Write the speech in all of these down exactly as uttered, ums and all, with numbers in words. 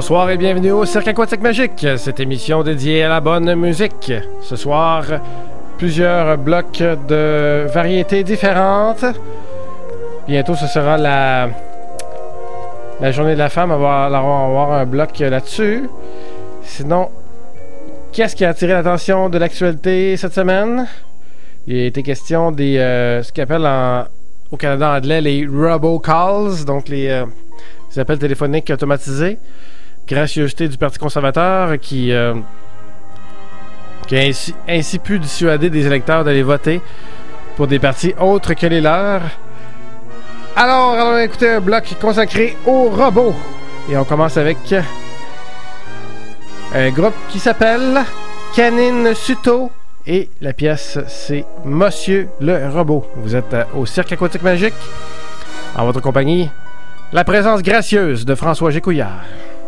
Bonsoir et bienvenue au Cirque Aquatique Magique, cette émission dédiée à la bonne musique. Ce soir, plusieurs blocs de variétés différentes. Bientôt, ce sera la, la journée de la femme. On va avoir un bloc là-dessus. Sinon, qu'est-ce qui a attiré l'attention de l'actualité cette semaine? Il a été question des euh, ce qu'on appelle en, au Canada anglais les robocalls, donc les, euh, les appels téléphoniques automatisés. Gracieuseté du Parti conservateur qui, euh, qui a ainsi, ainsi pu dissuader des électeurs d'aller voter pour des partis autres que les leurs. Alors, on va écouter un bloc consacré aux robots. Et on commence avec un groupe qui s'appelle Canine Suto. Et la pièce, c'est Monsieur le Robot. Vous êtes au Cirque Aquatique Magique. En votre compagnie, la présence gracieuse de François Gécouillard.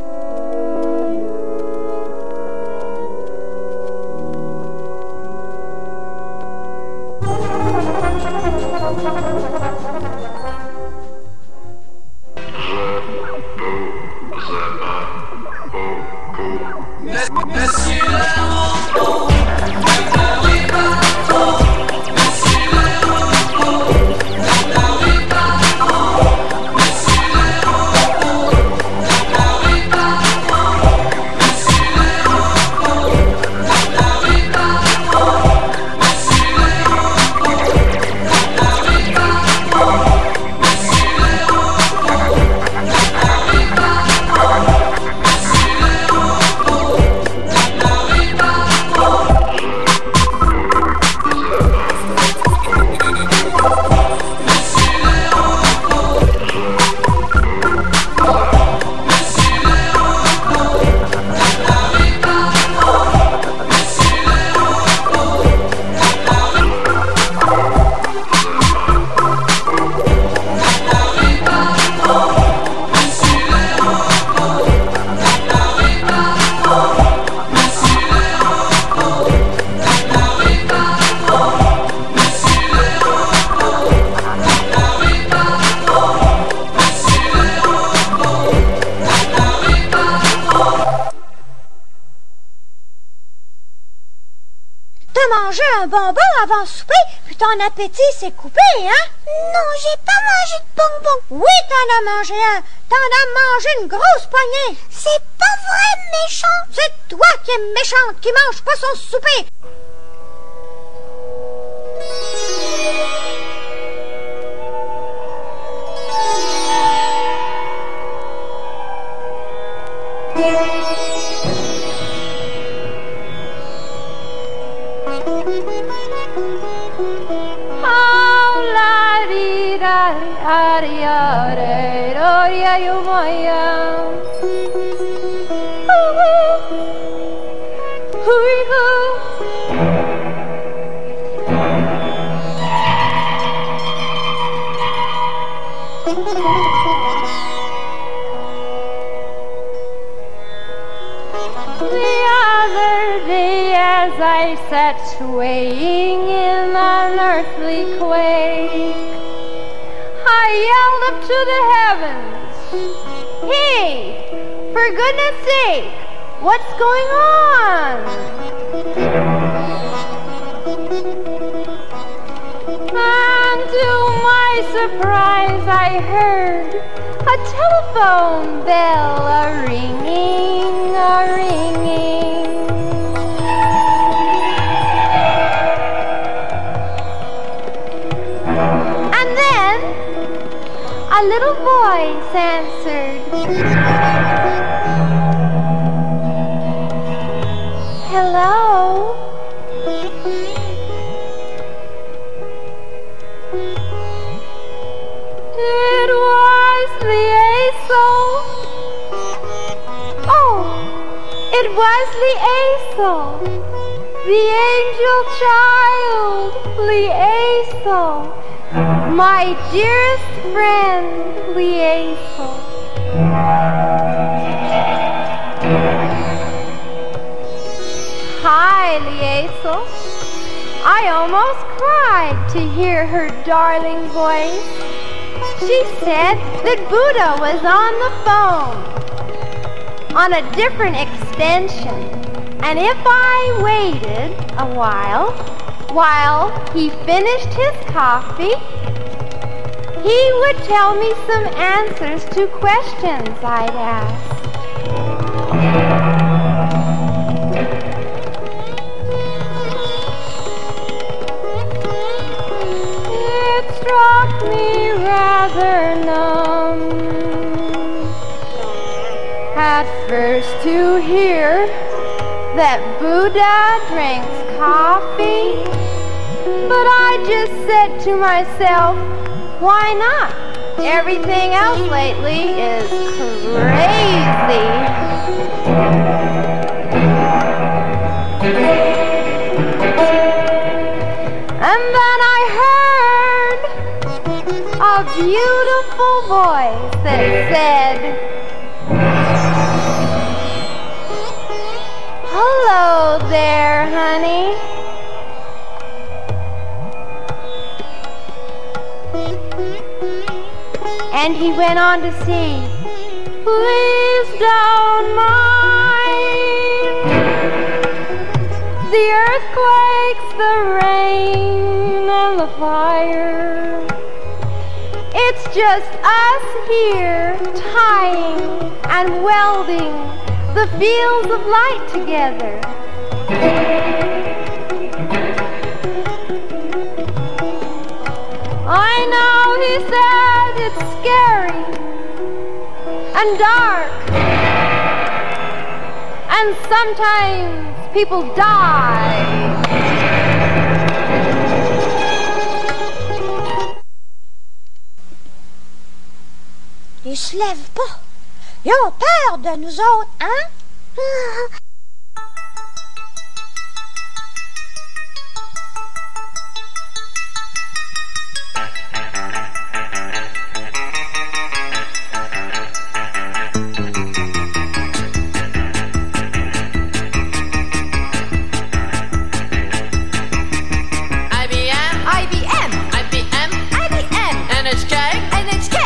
Avant souper, puis ton appétit s'est coupé, hein? Non, j'ai pas mangé de bonbons. Oui, t'en as mangé un. T'en as mangé une grosse poignée. C'est pas vrai, méchant. C'est toi qui es méchante, qui mange pas son souper. I sat swaying in an earthly quake. I yelled up to the heavens, "Hey, for goodness sake, what's going on?" And to my surprise I heard a telephone bell a-ringing, a-ringing. A little voice answered, "Hello?" It was Liesl. Oh, it was Liesl, the angel child, Liesl. My dearest friend, Liesl. Hi, Liesl. I almost cried to hear her darling voice. She said that Buddha was on the phone. on a different extension. And if I waited a while, while he finished his coffee, he would tell me some answers to questions I'd ask. It struck me rather numb at first to hear that Buddha drinks coffee, but I just said to myself, why not? Everything else lately is crazy. And then I heard a beautiful voice that said, hello there, honey. And he went on to say, please don't mind the earthquakes, the rain, and the fire. It's just us here tying and welding the fields of light together. I know, he said, it's scary and dark, and sometimes people die. Ils se lèvent pas. Ils ont peur de nous autres, hein?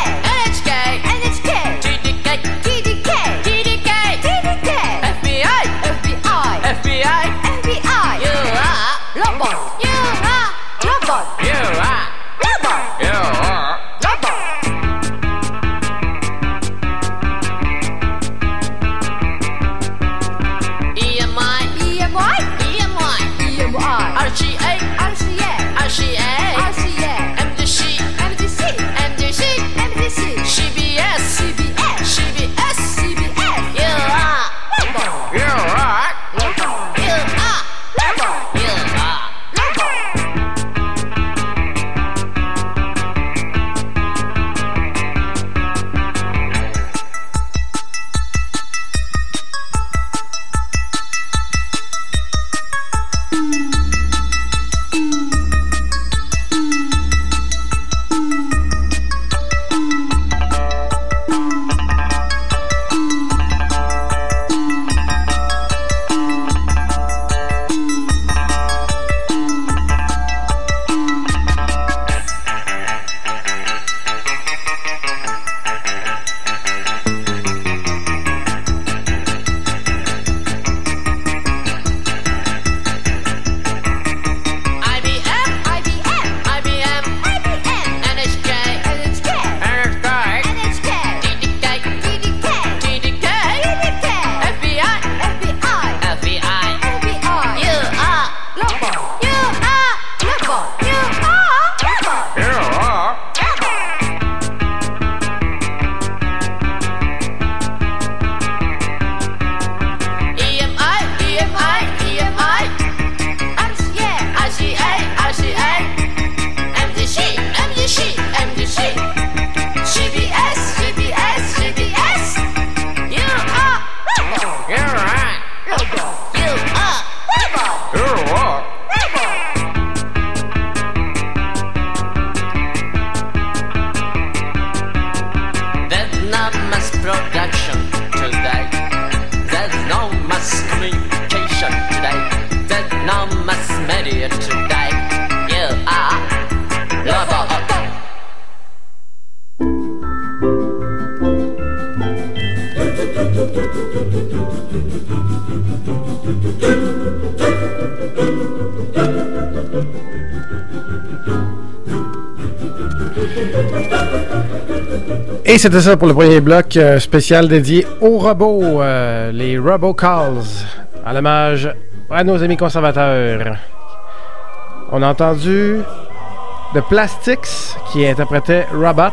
F B I Et c'était ça pour le premier bloc euh, spécial dédié aux robots, euh, les Robocalls, à l'hommage à nos amis conservateurs. On a entendu The Plastics qui interprétait Robot,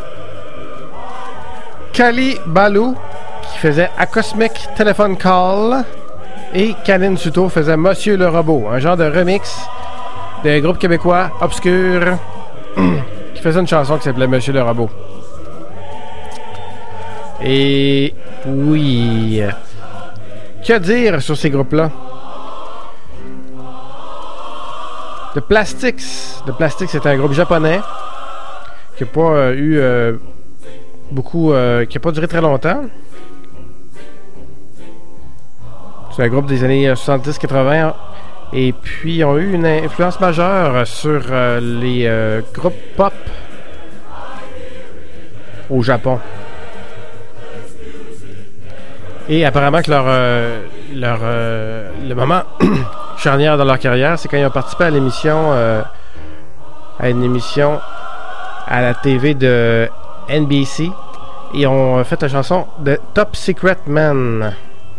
Kali Baloo qui faisait A Cosmic Telephone Call et Kalin Suto faisait Monsieur le Robot, un genre de remix d'un groupe québécois obscur qui faisait une chanson qui s'appelait Monsieur le Robot. Et oui, que dire sur ces groupes-là? The Plastics. The Plastics, c'est un groupe japonais qui n'a pas euh, eu euh, beaucoup, euh, qui n'a pas duré très longtemps. C'est un groupe des années soixante-dix quatre-vingts et puis ils ont eu une influence majeure sur euh, les euh, groupes pop au Japon. Et apparemment que leur, euh, leur euh, le moment charnière dans leur carrière, c'est quand ils ont participé à l'émission, euh, à une émission à la T V de N B C. Ils ont fait la chanson de Top Secret Man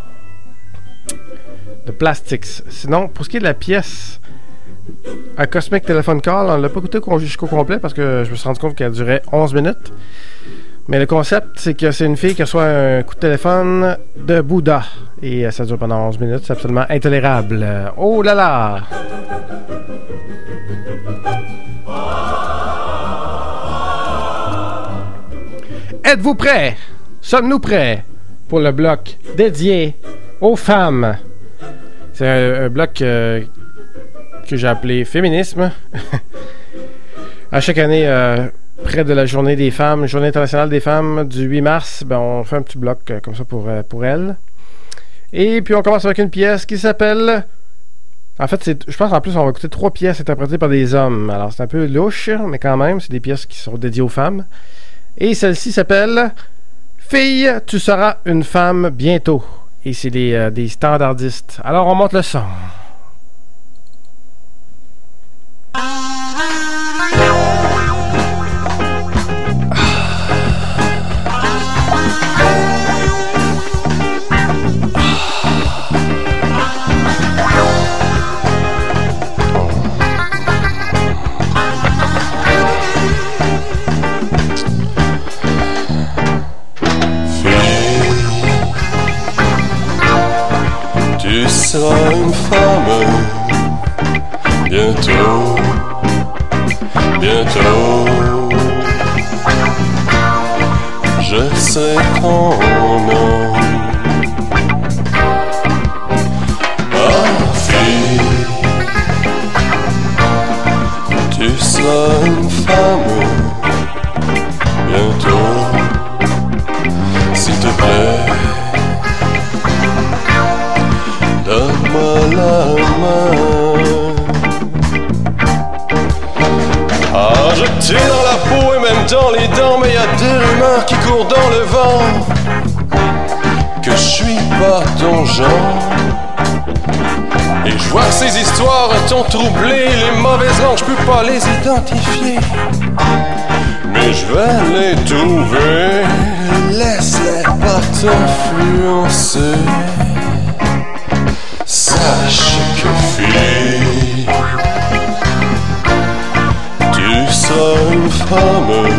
de Plastics. Sinon, pour ce qui est de la pièce A Cosmic Telephone Call, on l'a pas écouté jusqu'au complet parce que je me suis rendu compte qu'elle durait onze minutes. Mais le concept, c'est que c'est une fille qui reçoit un coup de téléphone de Bouddha. Et ça dure pendant onze minutes. C'est absolument intolérable. Oh là là! Êtes-vous prêts? Sommes-nous prêts pour le bloc dédié aux femmes? C'est un, un bloc euh, que j'ai appelé Féminisme. À chaque année... Euh, près de la journée des femmes, journée internationale des femmes du huit mars, ben on fait un petit bloc euh, comme ça pour, euh, pour elles. Et puis on commence avec une pièce qui s'appelle... En fait, c'est, je pense en plus on va écouter trois pièces interprétées par des hommes. Alors c'est un peu louche, mais quand même, c'est des pièces qui sont dédiées aux femmes. Et celle-ci s'appelle « Fille, tu seras une femme bientôt ». Et c'est des, euh, des standardistes. Alors on monte le son. Tu seras une femme bientôt, bientôt. Je serai ton homme. Ah, fille, tu seras une femme bientôt. S'il te plaît, donne-moi la main. Ah, je t'ai dans la peau et même dans les dents, mais y a des rumeurs qui courent dans le vent que je suis pas ton genre. Et je vois que ces histoires t'ont troublé, les mauvaises langues, je peux pas les identifier. Mais je vais les trouver, laisse-les pas t'influencer. Sache que fille, tu seras une femme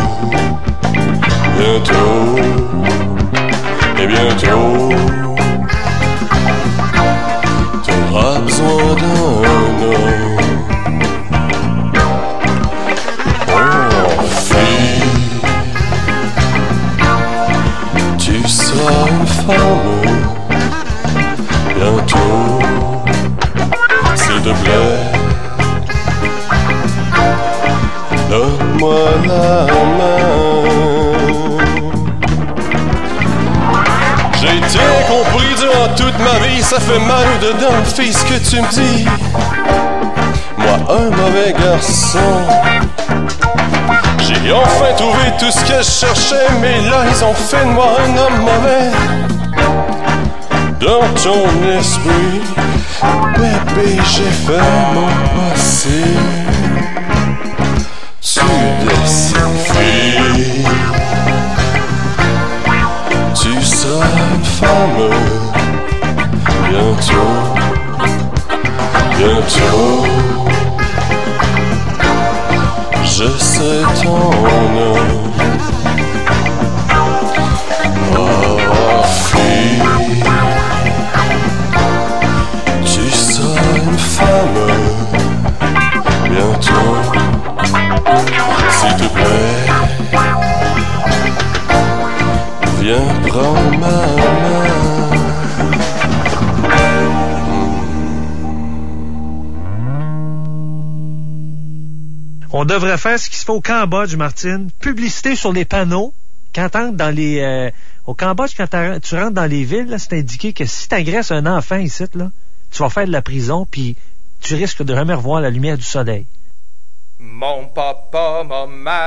bientôt, et bientôt t'auras besoin d'un homme. Oh fille, tu seras une femme bientôt. S'il te plaît, donne-moi la main. J'ai été compris durant toute ma vie, ça fait mal dedans, fille, ce que tu me dis. Moi, un mauvais garçon, j'ai enfin trouvé tout ce que je cherchais, mais là, ils ont fait de moi un homme mauvais. Dans ton esprit, bébé, j'ai fait mon possible. Tu décides, fille, femme. Bientôt, bientôt, je serai ton homme. Oh fille, tu seras une femme. Bientôt, s'il te plaît, viens prendre ma main. On devrait faire ce qui se fait au Cambodge, Martine. Publicité sur les panneaux. Quand t'entres dans les... Euh, au Cambodge, quand tu rentres dans les villes, là, c'est indiqué que si t'agresses un enfant ici, là, tu vas faire de la prison, puis tu risques de jamais revoir la lumière du soleil. Mon papa m'a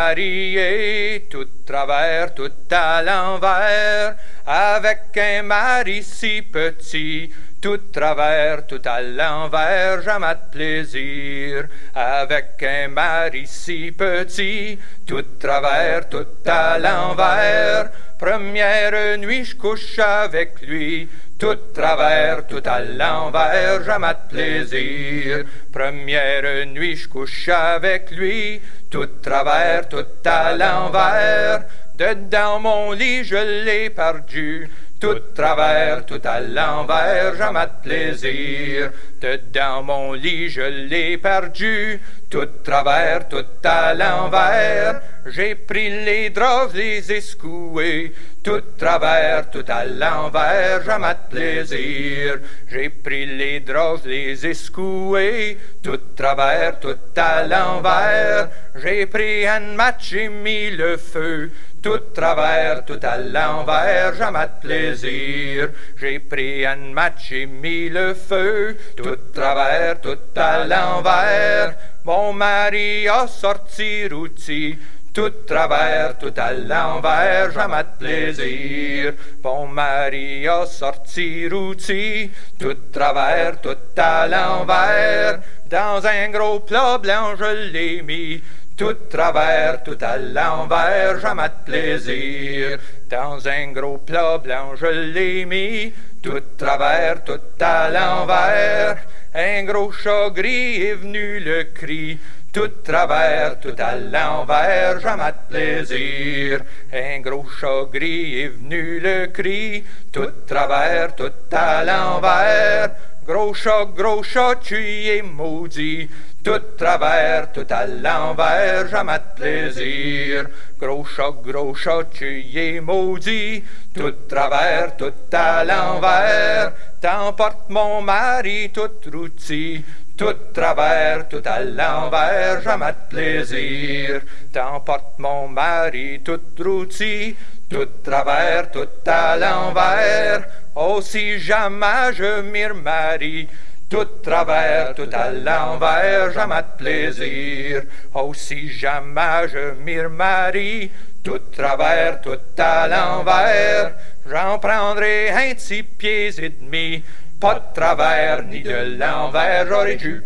marié tout travers, tout à l'envers, avec un mari si petit. Tout travers, tout à l'envers, jamais de plaisir. Avec un mari si petit, tout travers, tout à l'envers. Première nuit, je couche avec lui. Tout travers, tout à l'envers, jamais de plaisir. Première nuit, je couche avec lui. Tout travers, tout à l'envers. Dedans mon lit, je l'ai perdu. Tout travers, tout à l'envers, jamais de plaisir. Dedans mon lit, je l'ai perdu. Tout travers, tout à l'envers. J'ai pris les draps, les escoués. Tout travers, tout à l'envers, jamais de plaisir. J'ai pris les draps, les escoués. Tout travers, tout à l'envers. J'ai pris un match et mis le feu. Tout travers, tout à l'envers, jamais de plaisir. J'ai pris un match et mis le feu. Tout travers, tout à l'envers. Mon mari a sorti routi. Tout travers, tout à l'envers, jamais de plaisir. Mon mari a sorti routi. Tout travers, tout à l'envers. Dans un gros plat blanc, je l'ai mis. Tout travers, tout à l'envers, jamais de plaisir. Dans un gros plat blanc, je l'ai mis. Tout travers, tout à l'envers. Un gros chat gris est venu le cri. Tout travers, tout à l'envers, jamais de plaisir. Un gros chat gris est venu le cri. Tout travers, tout à l'envers. Gros chat, gros chat, tu y es maudit. Tout travers, tout à l'envers, jamais de plaisir. Gros chat, gros chat, tu y es maudit. Tout travers, tout à l'envers. T'emportes mon mari tout routi. Tout travers, tout à l'envers, jamais de plaisir. T'emportes mon mari tout routi. Tout travers, tout à l'envers. Oh, si jamais je m'y remarie. Tout travers, tout à l'envers, jamais de plaisir. Oh, si jamais je m'y remarie. Tout travers, tout à l'envers. J'en prendrai un petit pied et demi. Pas de travers ni de l'envers, j'aurai du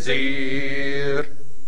plaisir.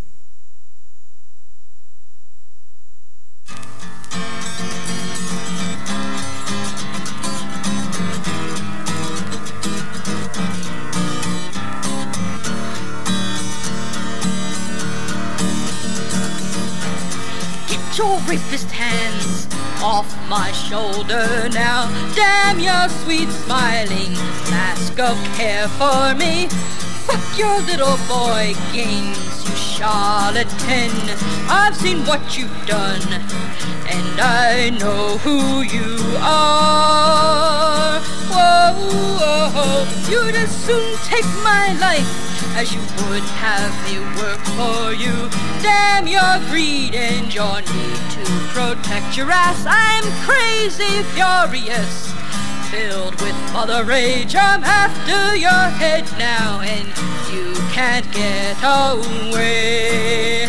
Your rapist hands off my shoulder now. Damn your sweet smiling mask of care for me. Fuck your little boy games, you charlatan. I've seen what you've done, and I know who you are. Whoa, whoa, whoa. You'd as soon take my life as you would have me work for you. Damn your greed and your need to protect your ass. I'm crazy, furious, filled with mother rage. I'm after your head now, and you can't get away.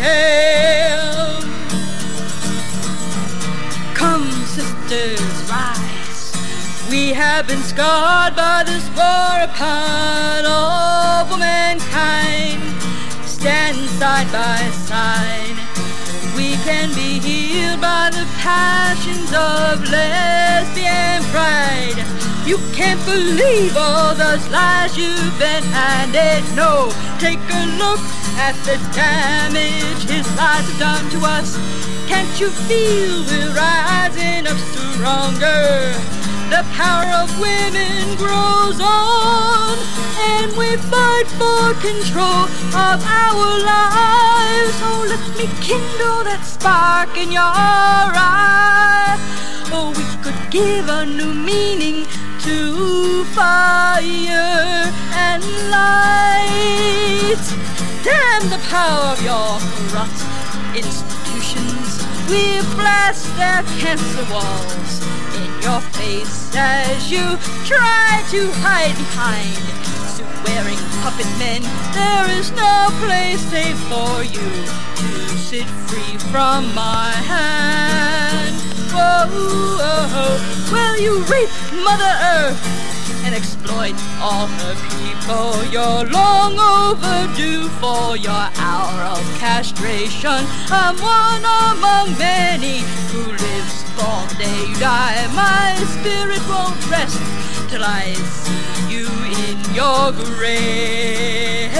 Come, sisters, rise. We have been scarred by this war upon all womankind. Stand side by side. We can be healed by the passions of lesbian pride. You can't believe all those lies you've been handed. No, take a look at the damage his lies have done to us. Can't you feel we're rising up stronger? The power of women grows on, and we fight for control of our lives. Oh, let me kindle that spark in your eye. Oh, we could give a new meaning to fire and light. Damn the power of your corrupt institutions. We blast their cancer walls in your face as you try to hide behind suit-wearing puppet men. There is no place safe for you to sit free from my hand. Whoa, whoa, will you rape Mother Earth and exploit all her people? You're long overdue for your hour of castration. I'm one among many who lives from the day you die. My spirit won't rest till I see you in your grave.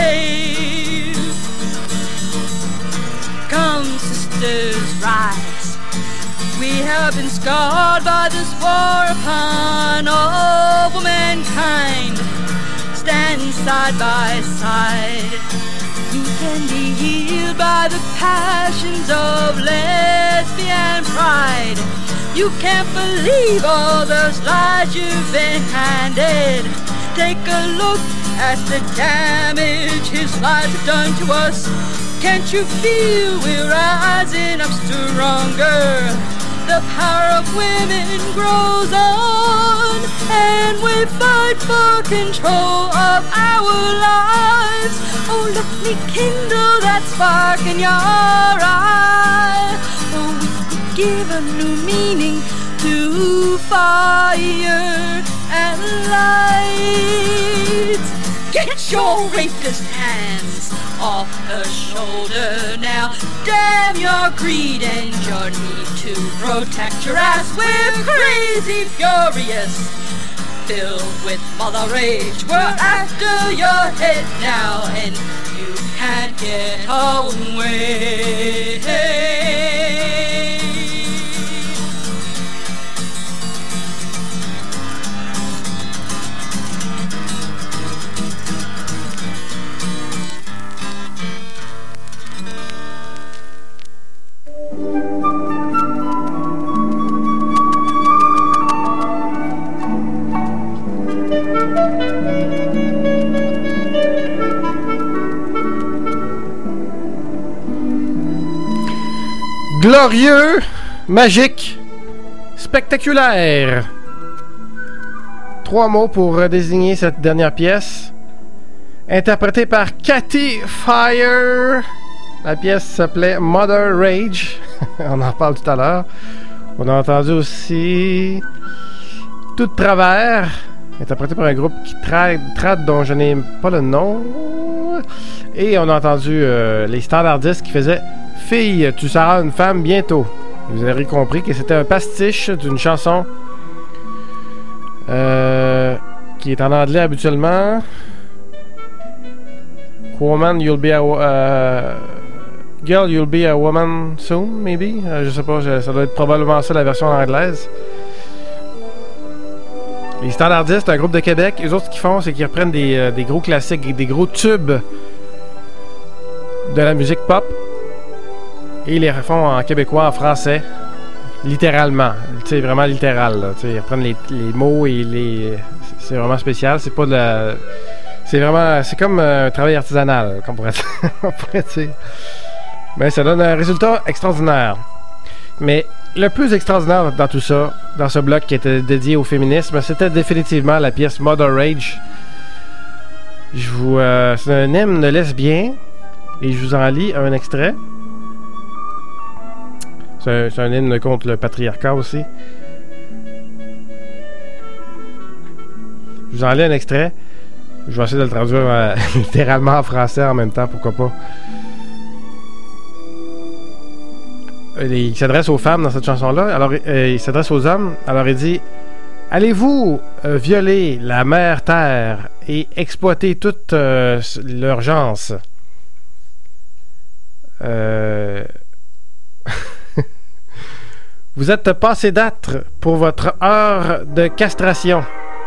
Come, sisters, rise. We have been scarred by this war upon all womankind. Stand side by side. You can be healed by the passions of lesbian pride. You can't believe all those lies you've been handed. Take a look at the damage his lies have done to us. Can't you feel we're rising up stronger? The power of women grows on, and we fight for control of our lives. Oh, let me kindle that spark in your eye. Oh, we could give a new meaning to fire and light. Get your rapist hands off her shoulder now. Damn your greed and your need to protect your ass. We're crazy furious, filled with mother rage. We're after your head now, and you can't get away. Glorieux, magique, spectaculaire. Trois mots pour désigner cette dernière pièce. Interprétée par Cathy Fire. La pièce s'appelait Mother Rage. On en parle tout à l'heure. On a entendu aussi Tout de travers, interprété par un groupe qui trad, trad dont je n'ai pas le nom. Et on a entendu euh, les standardistes qui faisaient Fille, tu seras une femme bientôt. Vous avez compris que c'était un pastiche d'une chanson euh, qui est en anglais habituellement. Woman, you'll be a uh, girl, you'll be a woman soon, maybe. Euh, je sais pas, je, ça doit être probablement ça la version anglaise. Les standardistes, un groupe de Québec, eux autres ce qu'ils font, c'est qu'ils reprennent des, euh, des gros classiques, des gros tubes de la musique pop. Et ils les refont en québécois, en français, littéralement. Tu sais, vraiment littéral. Là. Tu sais, ils reprennent les, les mots et les... C'est vraiment spécial. C'est pas de la... C'est vraiment... C'est comme un travail artisanal, qu'on pourrait, on pourrait dire. Mais ça donne un résultat extraordinaire. Mais le plus extraordinaire dans tout ça, dans ce bloc qui était dédié au féminisme, c'était définitivement la pièce Mother Rage. Je vous... Euh, c'est un hymne lesbien. Et je vous en lis un extrait. C'est un, c'est un hymne contre le patriarcat aussi. Je vous en lis un extrait. Je vais essayer de le traduire euh, littéralement en français en même temps, pourquoi pas. Il s'adresse aux femmes dans cette chanson-là. Alors, euh, il s'adresse aux hommes. Alors, il dit Allez-vous euh, violer la mère Terre et exploiter toute euh, l'urgence? Euh... Vous êtes passé date pour votre heure de castration.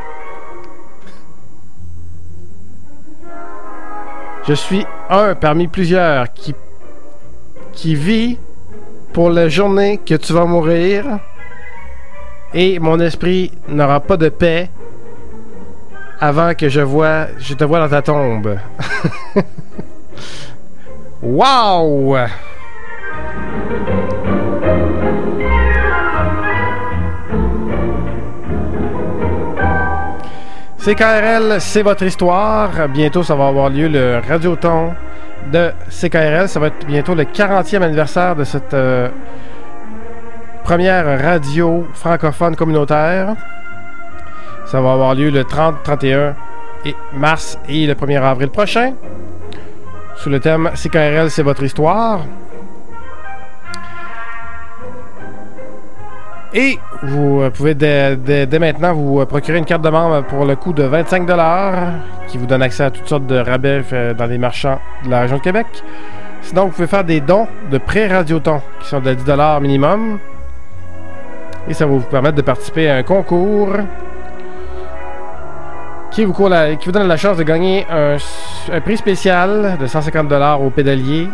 Je suis un parmi plusieurs qui, qui vit pour la journée que tu vas mourir et mon esprit n'aura pas de paix avant que je vois, je te vois dans ta tombe. Wow! C K R L, c'est votre histoire. Bientôt, ça va avoir lieu le Radioton de C K R L. Ça va être bientôt le quarantième anniversaire de cette euh, première radio francophone communautaire. Ça va avoir lieu le trente, trente et un et mars et le premier avril prochain. Sous le thème C K R L, c'est votre histoire. Et vous pouvez dès, dès, dès maintenant vous procurer une carte de membre pour le coût de vingt-cinq dollars qui vous donne accès à toutes sortes de rabais dans les marchands de la région de Québec. Sinon, vous pouvez faire des dons de pré-radioton qui sont de dix dollars minimum. Et ça va vous permettre de participer à un concours qui vous, la, qui vous donne la chance de gagner un, un prix spécial de cent cinquante dollars au pédalier.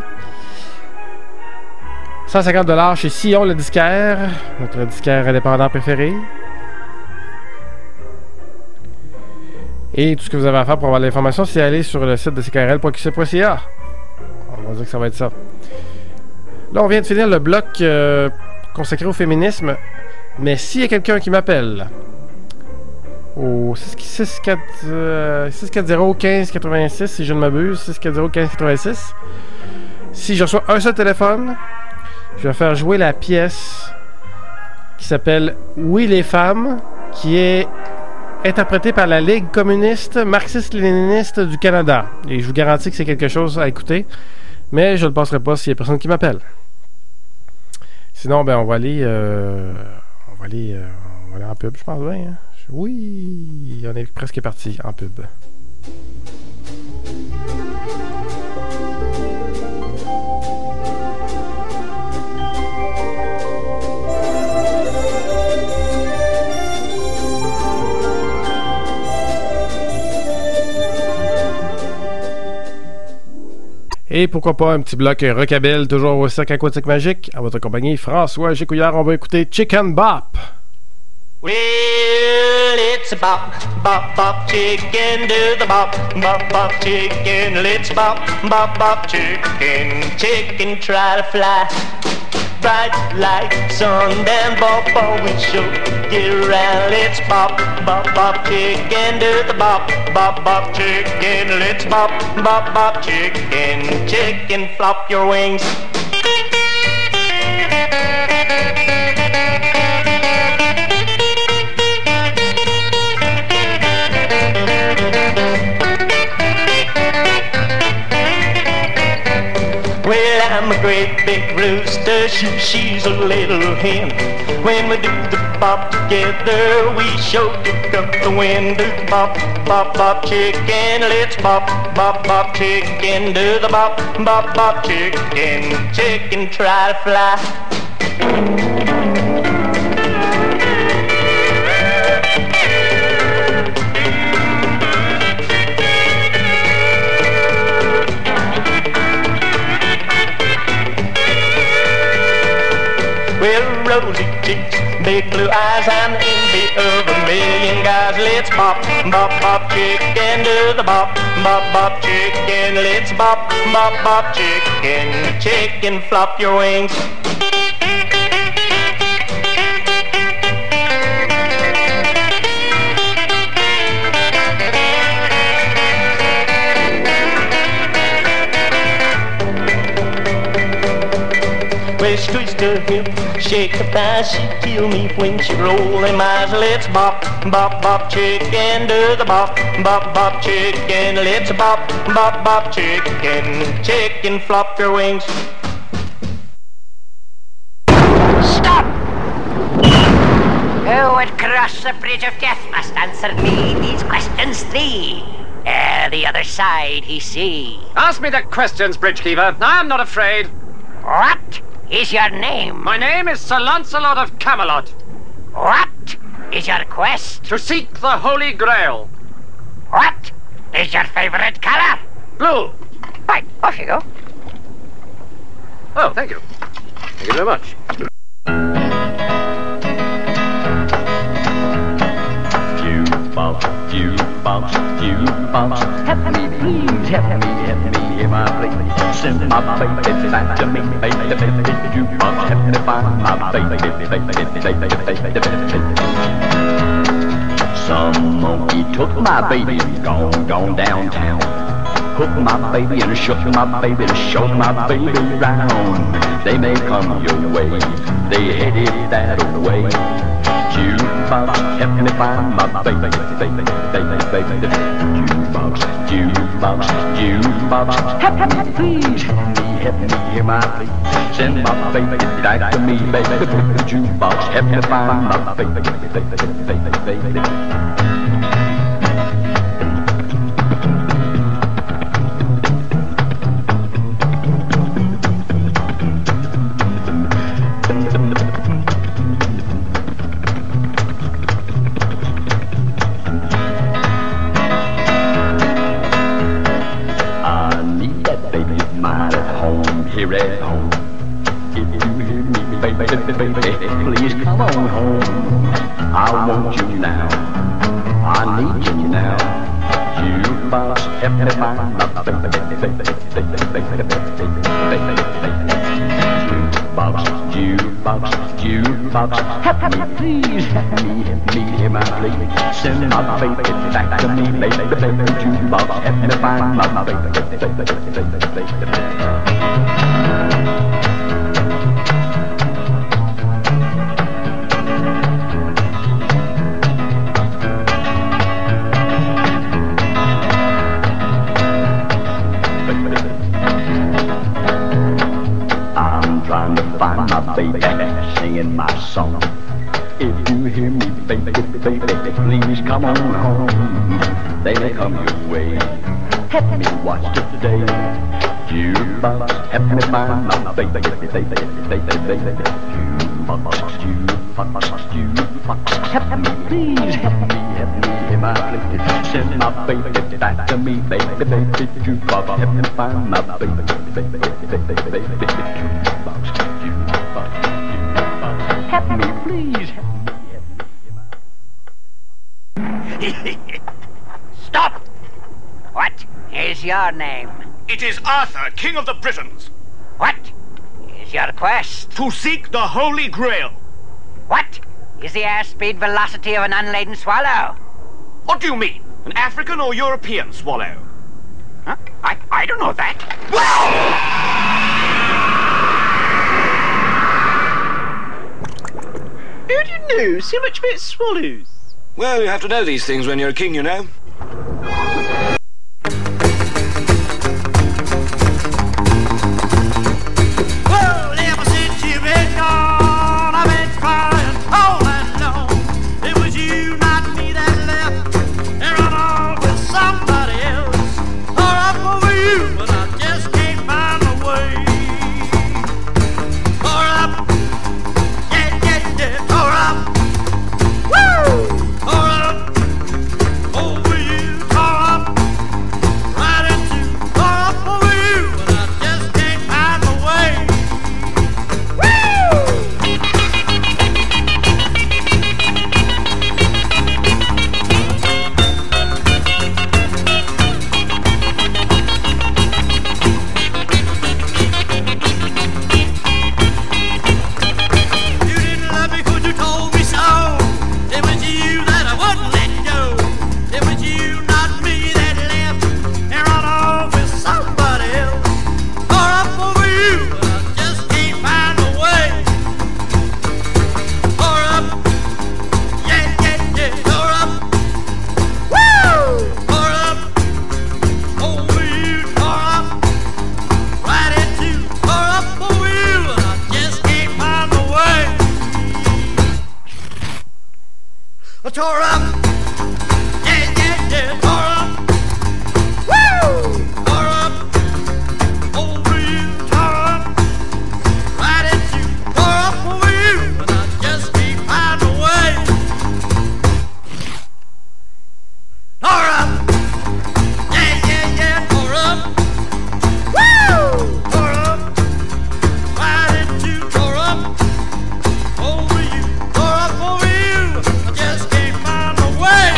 cent cinquante dollars chez Sillon le disquaire, notre disquaire indépendant préféré. Et tout ce que vous avez à faire pour avoir l'information, c'est aller sur le site de c k r l point q c point c a. On va dire que ça va être ça. Là, on vient de finir le bloc euh, consacré au féminisme. Mais s'il y a quelqu'un qui m'appelle au six quatre zéro quinze quatre-vingt-six, si je ne m'abuse, six quatre zéro quinze quatre-vingt-six, si je reçois un seul téléphone, je vais faire jouer la pièce qui s'appelle Oui les femmes, qui est interprétée par la Ligue communiste marxiste-léniniste du Canada. Et je vous garantis que c'est quelque chose à écouter, mais je ne le passerai pas s'il n'y a personne qui m'appelle. Sinon, ben on va aller, euh, on va aller, euh, on va aller en pub, je pense bien. Hein? Oui, on est presque parti en pub. Et pourquoi pas un petit bloc rockabilly, toujours au Cercle Aquatique Magique. À votre compagnie, François Gécouillard, on va écouter Chicken Bop. Well, it's a bop, bop, bop, chicken, do the bop, bop, bop, chicken, let's bop, bop, bop, chicken, chicken, try to fly. Bright like sun, damn bop, bop, we should get around. Let's bop, bop, bop, chicken, do the bop, bop, bop, chicken, let's bop, bop, bop, chicken, chicken, flop your wings. Well, I'm a great big rooster, she, she's a little hen. When we do the bop together, we sure kick up the wind. Do the bop, bop, bop, chicken, let's bop, bop, bop, chicken. Do the bop, bop, bop, chicken, chicken, try to fly. Well, rosy cheeks, big blue eyes, I'm the envy of a million guys. Let's bop, bop, bop, chicken, do the bop, bop, bop, chicken. Let's bop, bop, bop, chicken, chicken, flop your wings. Well, she twist her hip, shake her thighs, she kill me when she roll them eyes. Let's bop, bop, bop, chicken, do the bop, bop, bop, chicken. Let's bop, bop, bop, chicken, chicken, flop your wings. Stop! who would cross the bridge of death must answer me these questions three. Ere the other side he see. Ask me the questions, Bridgekeeper. I am not afraid. What is your name? My name is Sir Lancelot of Camelot. What is your quest? To seek the Holy Grail. What is your favorite color? Blue. Right, off you go. Oh, thank you. Thank you very much. Jukebox, jukebox, jukebox. Help me, please, help me, help me, hear my plea. Send my baby back to me, baby, baby, jukebox. Help me find my baby, baby, baby, baby, baby, baby. Some monkey took my baby and gone, gone downtown. Hook my baby and shook my baby and showed my baby round. They may come your way, they headed that way. Jukebox, help me find my baby, baby, baby, baby, baby. Jukebox, jukebox, jukebox, help me, please, help me, help me hear my plea. Send my baby back to me, baby, baby. Jukebox, help me find my baby, baby, baby, baby, baby. Here at home, if you hear me, baby, baby, baby, please come on home. I want you now, I need you now. Jukebox, help me find my baby, baby, baby, baby, baby, baby, baby. Jukebox, jukebox, jukebox, help me, please, help me, help me hear my plea. Send my baby back to me, baby, baby. Jukebox, help me find my baby, baby, baby, baby, baby. Trying to find my baby, singing my song. If you hear me, baby, baby, please come on home. They may come your way. Help me watch today. Jukebox, help me find my baby, baby, baby, baby, baby. Jukebox, jukebox, jukebox, help me, please, help me, help me hear my plea. Send my baby back to me, baby, baby. Jukebox, help me find my baby, baby, baby, baby, baby. Help me, please. Help me, help me. Stop! What is your name? It is Arthur, King of the Britons. What is your quest? To seek the Holy Grail. What is the airspeed velocity of an unladen swallow? What do you mean? An African or European swallow? Huh? I, I don't know that. Who do you know so much about swallows? Well, you have to know these things when you're a king, you know. Well, ever since you've been gone, I've been crying all night long. It was you, not me, that left and run off with somebody else. Tore up over you, but I just can't find my way. Tore up, yeah, yeah, yeah, tore up. Woo! Tore up over tore up. Yeah, yeah, yeah, tore up. Woo! Tore up. Over you, tore up. Right at you, tore up over you. But I just keep hiding away. Tore up. Yeah, yeah, yeah, tore up. Woo! Tore up. Right at you, tore up. Over you, tore up over you. I just can't find my way.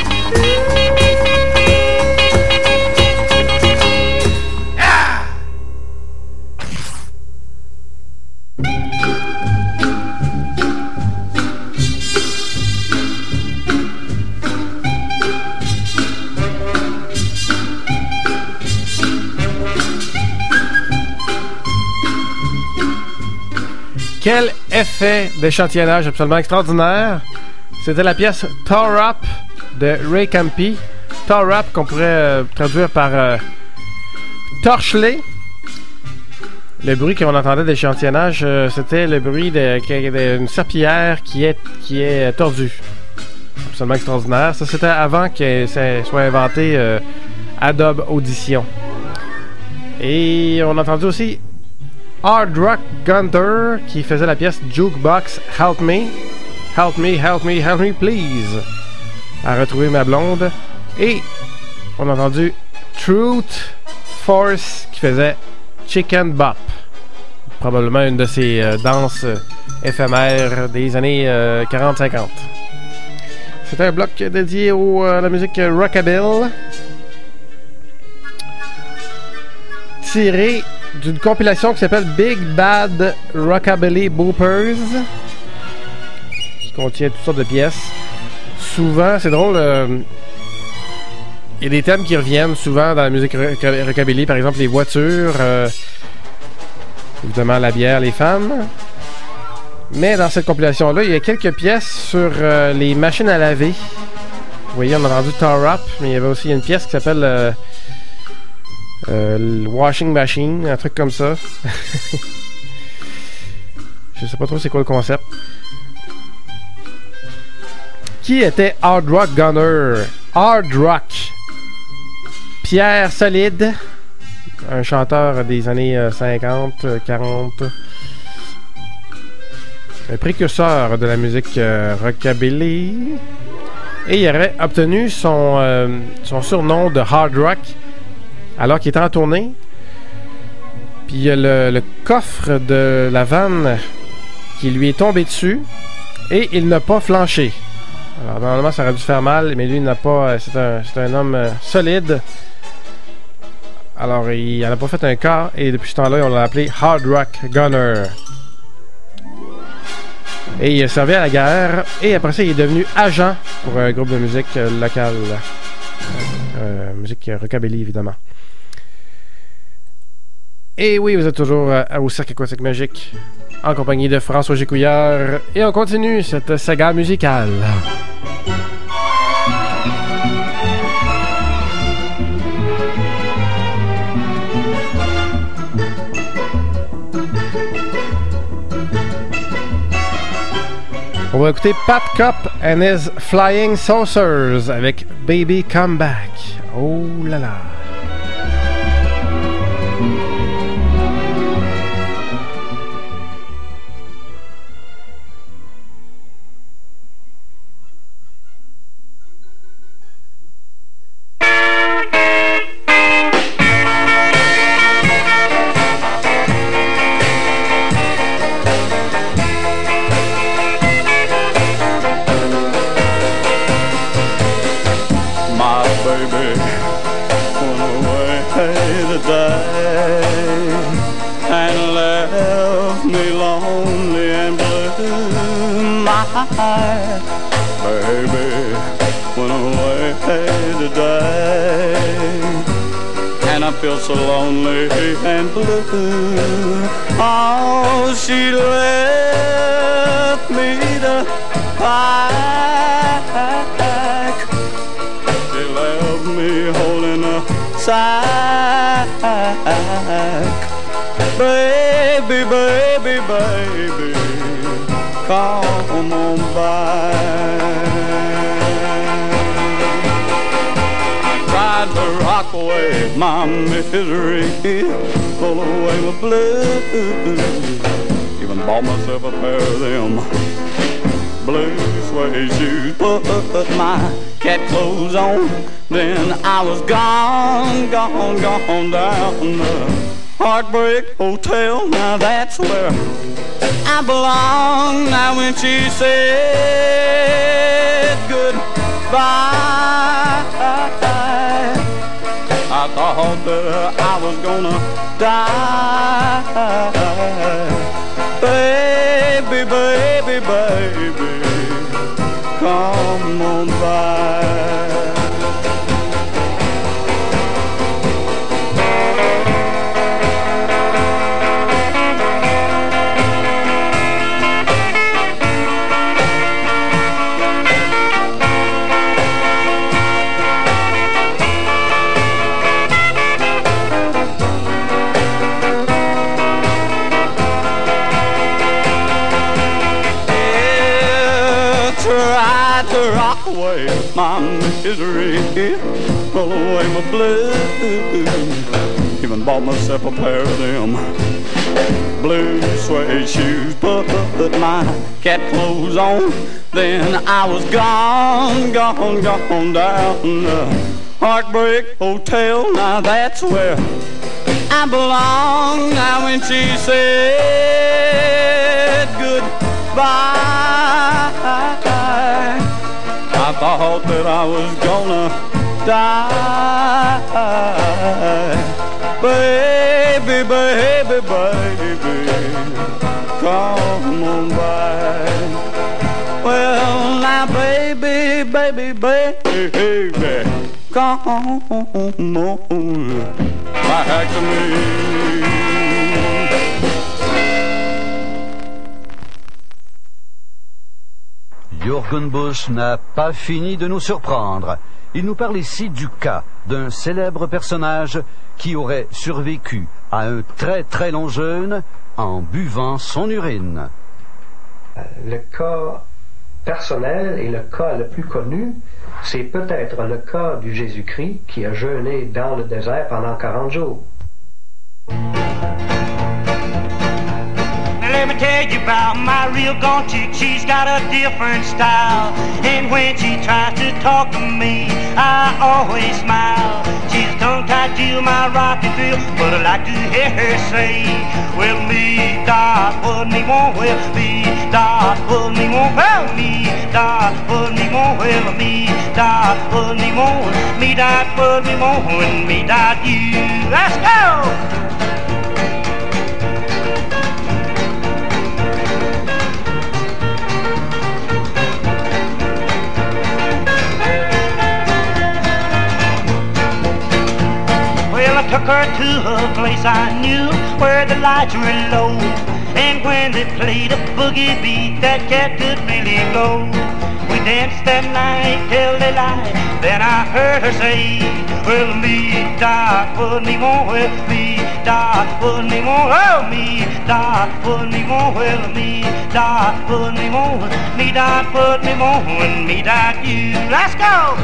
Yeah! Quel effet d'échantillonnage absolument extraordinaire! C'était la pièce Tore Up de Ray Campi. Tore Up qu'on pourrait euh, traduire par euh, torcheler. Le bruit qu'on entendait d'échantillonnage, euh, c'était le bruit d'une serpillière qui est, qui est tordue. Absolument extraordinaire. Ça, c'était avant que ça soit inventé euh, Adobe Audition. Et on a entendu aussi Hard Rock Gunter qui faisait la pièce Jukebox Help Me. Help me, help me, help me please. À retrouver ma blonde. Et on a entendu Truth Force qui faisait Chicken Bop. Probablement une de ces euh, danses euh, éphémères des années euh, quarante cinquante. C'était un bloc dédié au, euh, à la musique rockabilly. Tiré d'une compilation qui s'appelle Big Bad Rockabilly Boopers, qui contient toutes sortes de pièces. Souvent, c'est drôle, euh, il y a des thèmes qui reviennent souvent dans la musique rockabilly, par exemple les voitures, euh, évidemment la bière, les femmes. Mais dans cette compilation-là, il y a quelques pièces sur euh, les machines à laver. Vous voyez, on a entendu Tore Up, mais il y avait aussi une pièce qui s'appelle euh, Euh, le washing machine, un truc comme ça. Je sais pas trop c'est quoi le concept. Qui était Hard Rock Gunner? Hard Rock. Pierre Solide, un chanteur des années cinquante, quarante. Un précurseur de la musique euh, rockabilly. Et il aurait obtenu son, euh, son surnom de Hard Rock alors qu'il était en tournée. Puis il y a le, le coffre de la vanne qui lui est tombé dessus et il n'a pas flanché. Alors normalement ça aurait dû faire mal, mais lui il n'a pas. C'est un, c'est un homme euh, solide. Alors il n'en a pas fait un cas et depuis ce temps-là on l'a appelé Hard Rock Gunner. Et il a servi à la guerre et après ça il est devenu agent pour un groupe de musique euh, local. Euh, musique rockabilly évidemment. Et oui, vous êtes toujours euh, au Cirque Aquatique Magique en compagnie de François Gécouillard et on continue cette saga musicale. On va écouter Pat Cop and his Flying Saucers avec Baby Come Back. Oh là là. Baby went away to die, and I feel so lonely and blue. Oh, she left me to pack. She left me holding a sack. Baby, baby, baby, come on back. away my misery, pull away my blues. Even bought myself a pair of them blue suede shoes, put my cat clothes on, then I was gone, gone, gone down the Heartbreak Hotel. Now that's where I belong. Now when she said goodbye, I thought that I was gonna die. Baby, baby, baby, come on by. Rock away my misery, pull away my blues. Even bought myself a pair of them blue suede shoes, put my cat clothes on, then I was gone, gone, gone down the Heartbreak Hotel. Now that's where I belong. Now when she said goodbye, I thought that I was gonna die. Baby, baby, baby, come on by. Well, now, baby, baby, baby, come on back to me. Jürgen Busch n'a pas fini de nous surprendre. Il nous parle ici du cas d'un célèbre personnage qui aurait survécu à un très très long jeûne en buvant son urine. Le cas personnel et le cas le plus connu, c'est peut-être le cas du Jésus-Christ qui a jeûné dans le désert pendant quarante jours. Let me tell you about my real gone chick. She's got a different style, and when she tries to talk to me, I always smile. She's tongue-tied to my rock and feel, but I like to hear her say, well, me, da, put me more, well, me, da, put me more, well, me, da, put me more, well, me, da, put me more, me, da, put me more, and me, da, you. Let's go! Took her to a place I knew where the lights were low, and when they played a boogie beat, that cat could really go. We danced that night till daylight, then I heard her say, well, me, da, put me more, well, me, da, put me more, oh, me, da, put me more, well, me, da, put me more, me, da, put me more, and me, da, you. Let's go!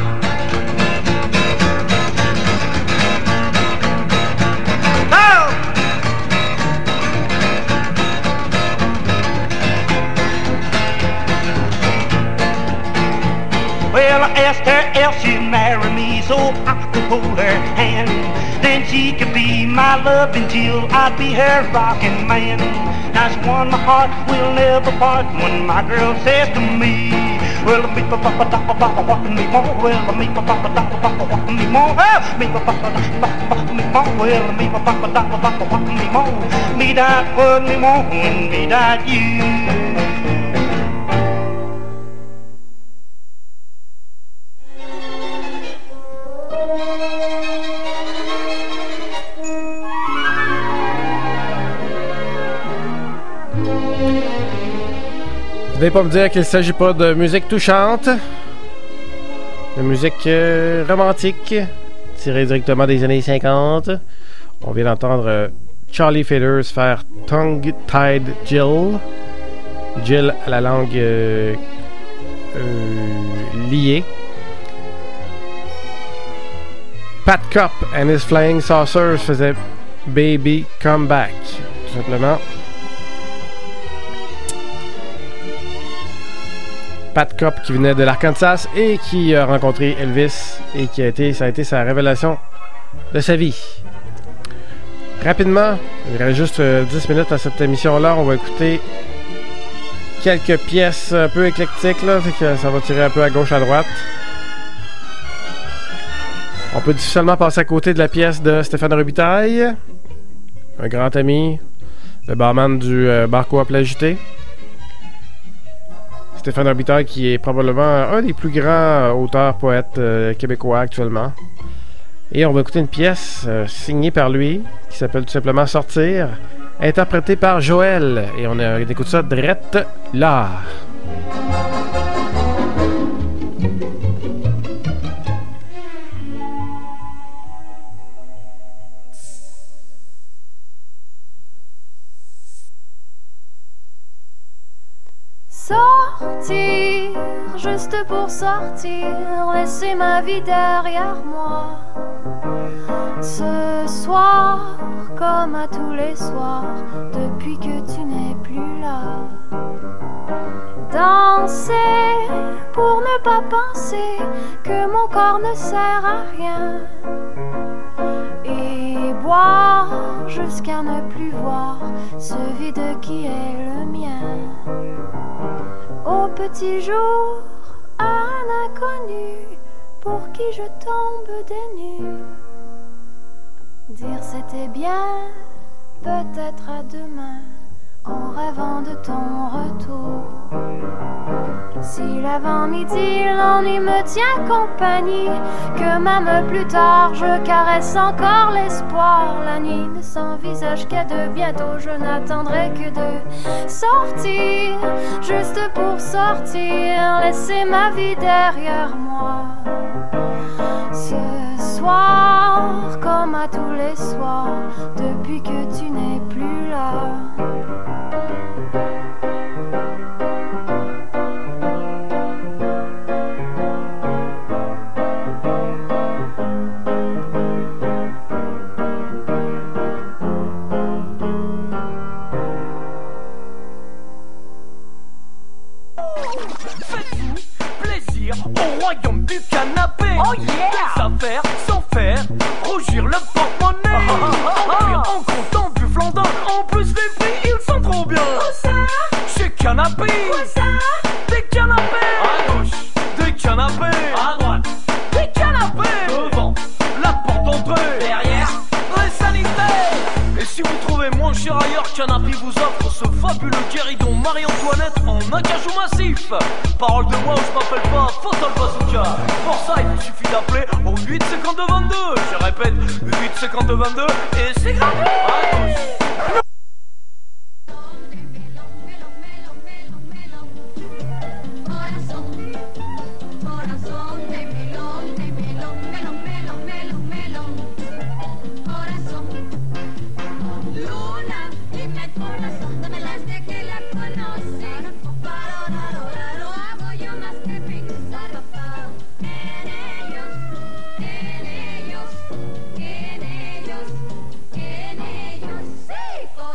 Well, I asked her if she'd marry me so I could hold her hand. Then she could be my love until I'd be her rocking man. Now she won my heart, we'll never part when my girl says to me, well, me pa pa pa da pa pa pa me more, well, me pa pa pa da pa pa pa me more, me pa pa pa da pa pa me more, well, me pa pa pa da pa pa me more, me that put me more, and me that you. Vous n'allez pas me dire qu'il ne s'agit pas de musique touchante, de musique euh, romantique, tirée directement des années cinquante. On vient d'entendre euh, Charlie Faders faire Tongue Tied Jill. Jill à la langue euh, euh, liée. Pat Cop and his Flying Saucers faisait Baby Come Back, tout simplement. Pat Cop qui venait de l'Arkansas et qui a rencontré Elvis et qui a été, ça a été sa révélation de sa vie. Rapidement, il reste juste dix minutes à cette émission-là, on va écouter quelques pièces un peu éclectiques, là, fait que ça va tirer un peu à gauche, à droite. On peut difficilement passer à côté de la pièce de Stéphane Robitaille, un grand ami, le barman du euh, Bar Coop L'Agité. Stéphane Robitaille qui est probablement un des plus grands auteurs, poètes euh, québécois actuellement. Et on va écouter une pièce euh, signée par lui, qui s'appelle tout simplement Sortir, interprétée par Joël. Et on, a, on écoute ça drette là. Sortir, juste pour sortir, laisser ma vie derrière moi. Ce soir, comme à tous les soirs, depuis que tu n'es plus là. Danser pour ne pas penser que mon corps ne sert à rien. Et boire jusqu'à ne plus voir ce vide qui est le mien. Au petit jour, un inconnu pour qui je tombe des nues. Dire c'était bien, peut-être à demain, en rêvant de ton retour. Si l'avant-midi l'ennui me tient compagnie, que même plus tard je caresse encore l'espoir. La nuit ne s'envisage qu'à deux, bientôt je n'attendrai que de sortir, juste pour sortir, laisser ma vie derrière moi. Ce soir, comme à tous les soirs, depuis que tu n'es plus là. Du canapé, oh yeah! Des affaires sans faire rougir le porte-monnaie. En comptant du flandin, en plus les prix ils sont trop bien. Où ça? Chez Canapé. Où ça? Des canapés. À gauche, des canapés. À droite, des canapés. Devant, la porte d'entrée. Derrière, les sanitaires. Et si vous trouvez moins cher ailleurs, Canapé vous offre ce fabuleux guéridon Marie-Antoinette en acajou massif. Parole de moi, je m'appelle pas Fatal Bazooka. Pour ça, il vous suffit d'appeler au huit cinquante-deux vingt-deux. Je répète, huit cinquante-deux vingt-deux et c'est gratuit. À gauche. En ellos, en ellos, sí,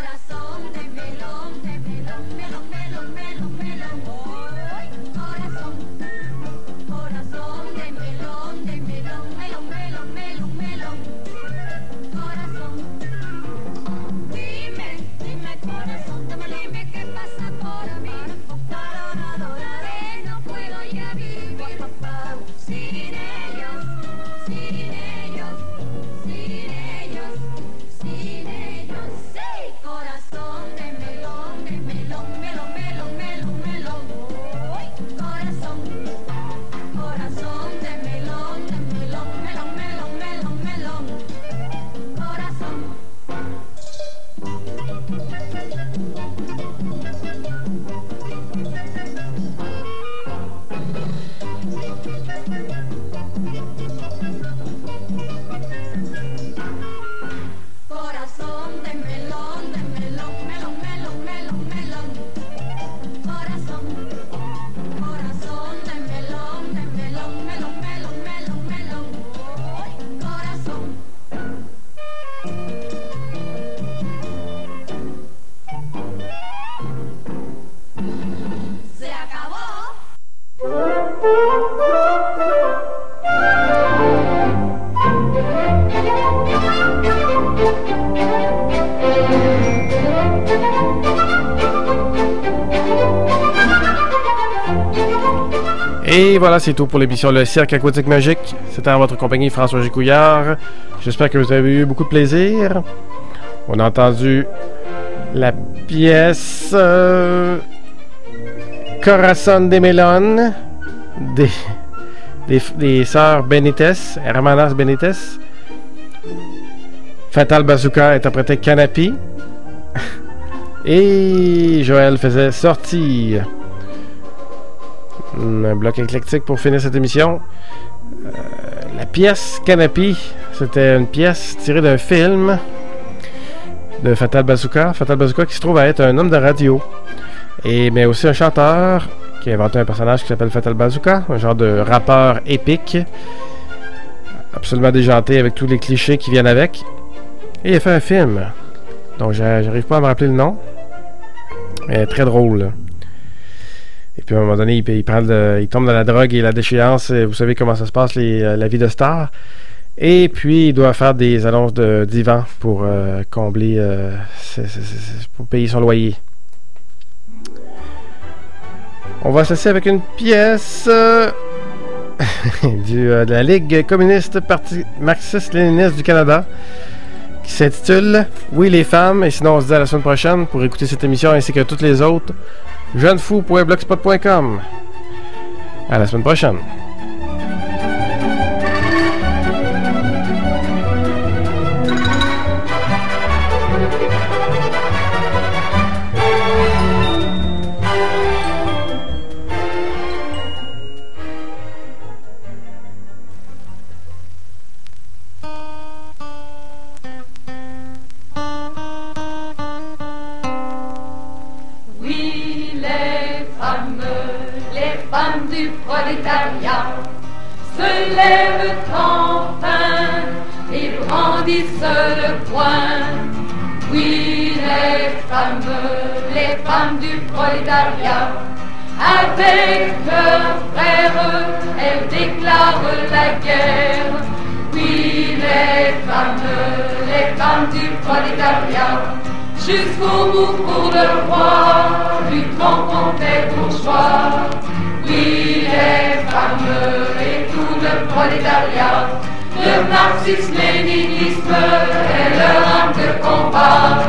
Et voilà, c'est tout pour l'émission Le Cirque Aquatique Magique. C'était en votre compagnie François Gécouillard. J'espère que vous avez eu beaucoup de plaisir. On a entendu la pièce euh, Corazon de Melon des, des, des sœurs Benitez, Hermanas Benitez. Fatal Bazooka interprétait Canapi. Et Joël faisait Sortie. Un bloc éclectique pour finir cette émission. Euh, la pièce Canapi, c'était une pièce tirée d'un film de Fatal Bazooka. Fatal Bazooka qui se trouve à être un homme de radio. Et, mais aussi un chanteur qui a inventé un personnage qui s'appelle Fatal Bazooka. Un genre de rappeur épique. Absolument déjanté avec tous les clichés qui viennent avec. Et il a fait un film. Donc j'arrive pas à me rappeler le nom. Mais très drôle. Et puis à un moment donné, il, il, prend de, il tombe dans la drogue et la déchéance. Vous savez comment ça se passe, les, la vie de star. Et puis il doit faire des annonces de divan pour euh, combler, euh, c'est, c'est, c'est, pour payer son loyer. On va s'asseoir avec une pièce euh, du, euh, de la Ligue communiste parti marxiste-léniniste du Canada qui s'intitule Oui les femmes. Et sinon on se dit à la semaine prochaine pour écouter cette émission ainsi que toutes les autres. jeunefou point blogspot point com. À la semaine prochaine. Du prolétariat se lèvent enfin et brandissent le poing. Oui, les femmes, les femmes du prolétariat, avec leurs frères, elles déclarent la guerre. Oui, les femmes, les femmes du prolétariat, jusqu'au bout pour le roi, lutteront contre les bourgeois. Oui, les femmes et tout le prolétariat, le marxisme-léninisme est leur arme de combat.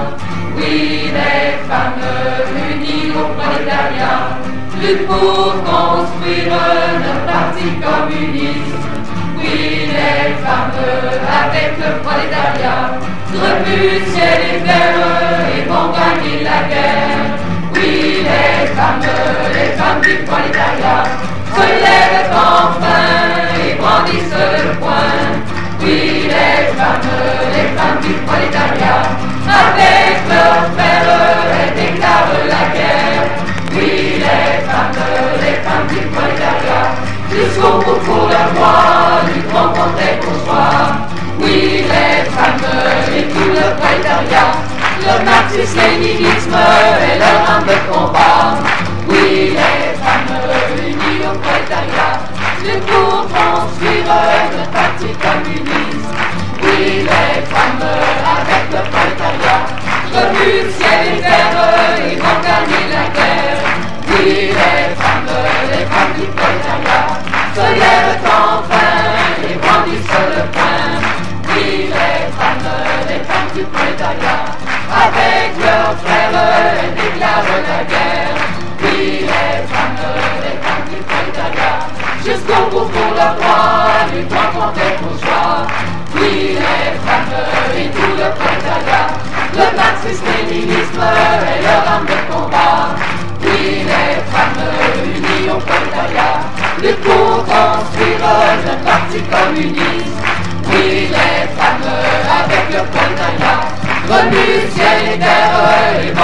Oui, les femmes unies au prolétariat, luttent pour construire le parti communiste. Oui, les femmes avec le prolétariat, remuent ciel et terre et vont gagner la guerre. Oui, les femmes, les femmes du prolétariat se lèvent enfin et brandissent le poing. Oui, les femmes, les femmes du prolétariat, avec leurs frères, elles déclarent la guerre. Oui, les femmes, les femmes du prolétariat, jusqu'au bout pour le roi, lutteront contre les bourgeois. Oui, les femmes et tout le prolétariat, le marxisme-léninisme est leur arme de combat. Oui, les femmes unies au prolétariat, luttent pour construire le parti communiste. Oui, les femmes avec le prolétariat, remuent ciel et terre et vont gagner la guerre. Oui, les femmes, les femmes du prolétariat, se lèvent enfin et brandissent le poing. Oui, les femmes, les femmes du prolétariat, avec leurs frères, elles déclarent la guerre. Oui, les femmes, les femmes du prolétariat, jusqu'au bout pour le roi, lutteront contre les bourgeois. Oui, les femmes et tout le prolétariat, le marxisme-léninisme est leur arme de combat. Oui, les femmes unies au prolétariat, luttent pour construire le parti communiste. Oui, les femmes avec le prolétariat, remuent ciel et terre et